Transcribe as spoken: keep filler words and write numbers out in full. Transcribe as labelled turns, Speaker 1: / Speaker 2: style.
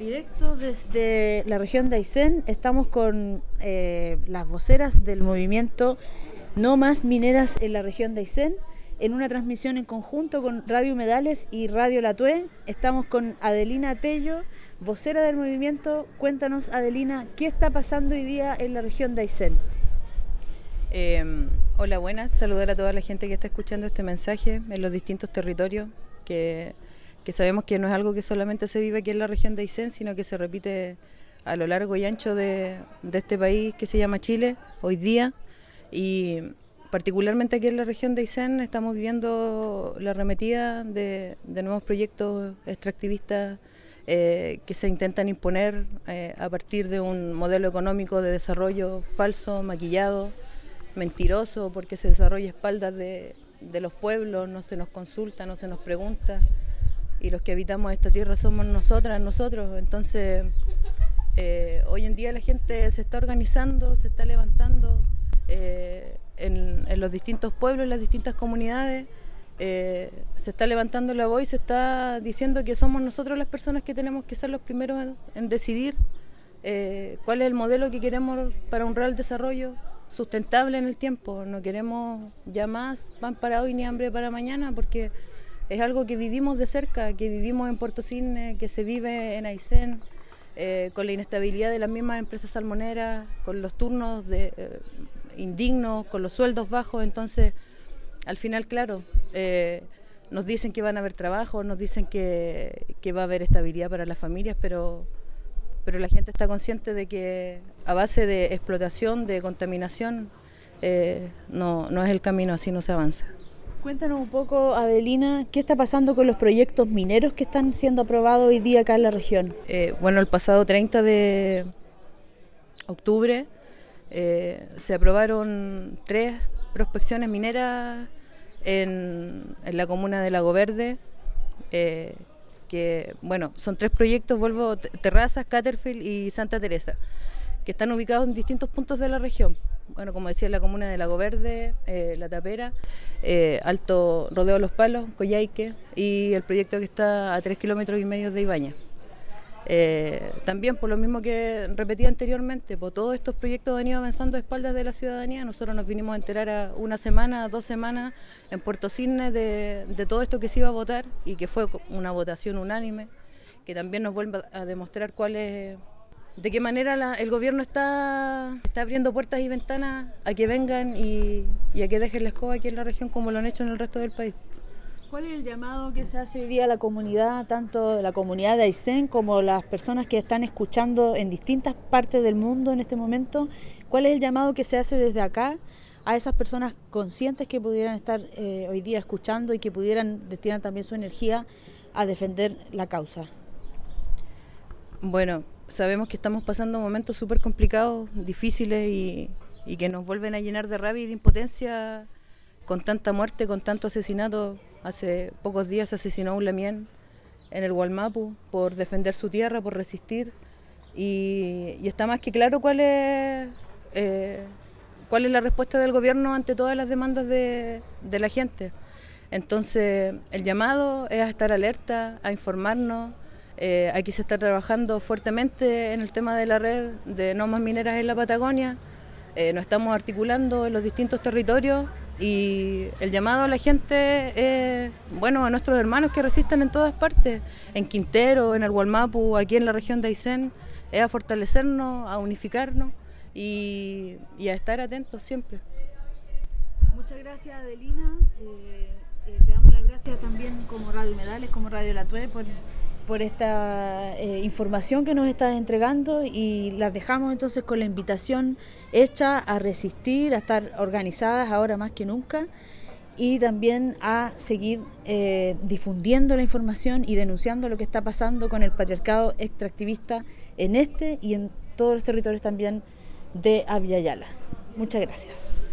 Speaker 1: Directo desde la región de Aysén, estamos con eh, las voceras del movimiento No Más Mineras en la región de Aysén, en una transmisión en conjunto con Radio Humedales y Radio La Tue. Estamos con Adelina Tello, vocera del movimiento. Cuéntanos, Adelina, ¿qué está pasando hoy día en la región de Aysén?
Speaker 2: Eh, hola, buenas. Saludar a toda la gente que está escuchando este mensaje en los distintos territorios, que, que sabemos que no es algo que solamente se vive aquí en la región de Aysén, sino que se repite a lo largo y ancho de, de este país que se llama Chile hoy día. Y particularmente aquí en la región de Aysén estamos viviendo la arremetida de, de nuevos proyectos extractivistas eh, que se intentan imponer eh, a partir de un modelo económico de desarrollo falso, maquillado, mentiroso, porque se desarrolla a espaldas de, de los pueblos, no se nos consulta, no se nos pregunta, y los que habitamos esta tierra somos nosotras, nosotros. Entonces, eh, hoy en día la gente se está organizando, se está levantando eh, en, en los distintos pueblos, en las distintas comunidades, eh, se está levantando la voz y se está diciendo que somos nosotros las personas que tenemos que ser los primeros en, en decidir eh, cuál es el modelo que queremos para un real desarrollo sustentable en el tiempo. No queremos ya más pan para hoy ni hambre para mañana, porque es algo que vivimos de cerca, que vivimos en Puerto Cisne, que se vive en Aysén, eh, con la inestabilidad de las mismas empresas salmoneras, con los turnos de, eh, indignos, con los sueldos bajos. Entonces, al final, claro, eh, nos dicen que van a haber trabajo, nos dicen que, que va a haber estabilidad para las familias, pero pero la gente está consciente de que a base de explotación, de contaminación, eh, no, no es el camino, así no se avanza.
Speaker 1: Cuéntanos un poco, Adelina, ¿qué está pasando con los proyectos mineros que están siendo aprobados hoy día acá en la región?
Speaker 2: Eh, bueno, el pasado treinta de octubre eh, se aprobaron tres prospecciones mineras en, en la comuna de Lago Verde, eh, que, bueno, son tres proyectos, vuelvo, Terrazas, Catterfield y Santa Teresa, que están ubicados en distintos puntos de la región. Bueno, como decía, la comuna de Lago Verde, eh, La Tapera, eh, Alto Rodeo Los Palos, Coyhaique, y el proyecto que está a tres kilómetros y medio de Ibaña. Eh, también, por lo mismo que repetía anteriormente, por todos estos proyectos han ido avanzando a espaldas de la ciudadanía. Nosotros nos vinimos a enterar a una semana, dos semanas en Puerto Cisne de, de todo esto que se iba a votar, y que fue una votación unánime, que también nos vuelve a demostrar cuál es, de qué manera la, el gobierno está, está abriendo puertas y ventanas a que vengan y, y a que dejen la escoba aquí en la región, como lo han hecho en el resto del país.
Speaker 1: ¿Cuál es el llamado que se hace hoy día a la comunidad, tanto de la comunidad de Aysén como las personas que están escuchando en distintas partes del mundo en este momento? ¿Cuál es el llamado que se hace desde acá a esas personas conscientes que pudieran estar eh, hoy día escuchando y que pudieran destinar también su energía a defender la causa?
Speaker 2: Bueno, sabemos que estamos pasando momentos súper complicados, difíciles, y, y que nos vuelven a llenar de rabia y de impotencia con tanta muerte, con tanto asesinato. Hace pocos días se asesinó a un lamien en el Wallmapu por defender su tierra, por resistir, y, y está más que claro cuál es, eh, cuál es la respuesta del gobierno ante todas las demandas de, de la gente. Entonces, el llamado es a estar alerta, a informarnos. Eh, aquí se está trabajando fuertemente en el tema de la red de no más mineras en la Patagonia. Eh, nos estamos articulando en los distintos territorios, y el llamado a la gente es, bueno, a nuestros hermanos que resisten en todas partes, en Quintero, en el Wallmapu, aquí en la región de Aysén, es a fortalecernos, a unificarnos y, y a estar atentos siempre.
Speaker 1: Muchas gracias, Adelina. Eh, eh, te damos las gracias también como Radio Humedales, como Radio La Tue, por, por esta eh, información que nos estás entregando, y las dejamos entonces con la invitación hecha a resistir, a estar organizadas ahora más que nunca, y también a seguir eh, difundiendo la información y denunciando lo que está pasando con el patriarcado extractivista en este y en todos los territorios también de Abya Yala. Muchas gracias.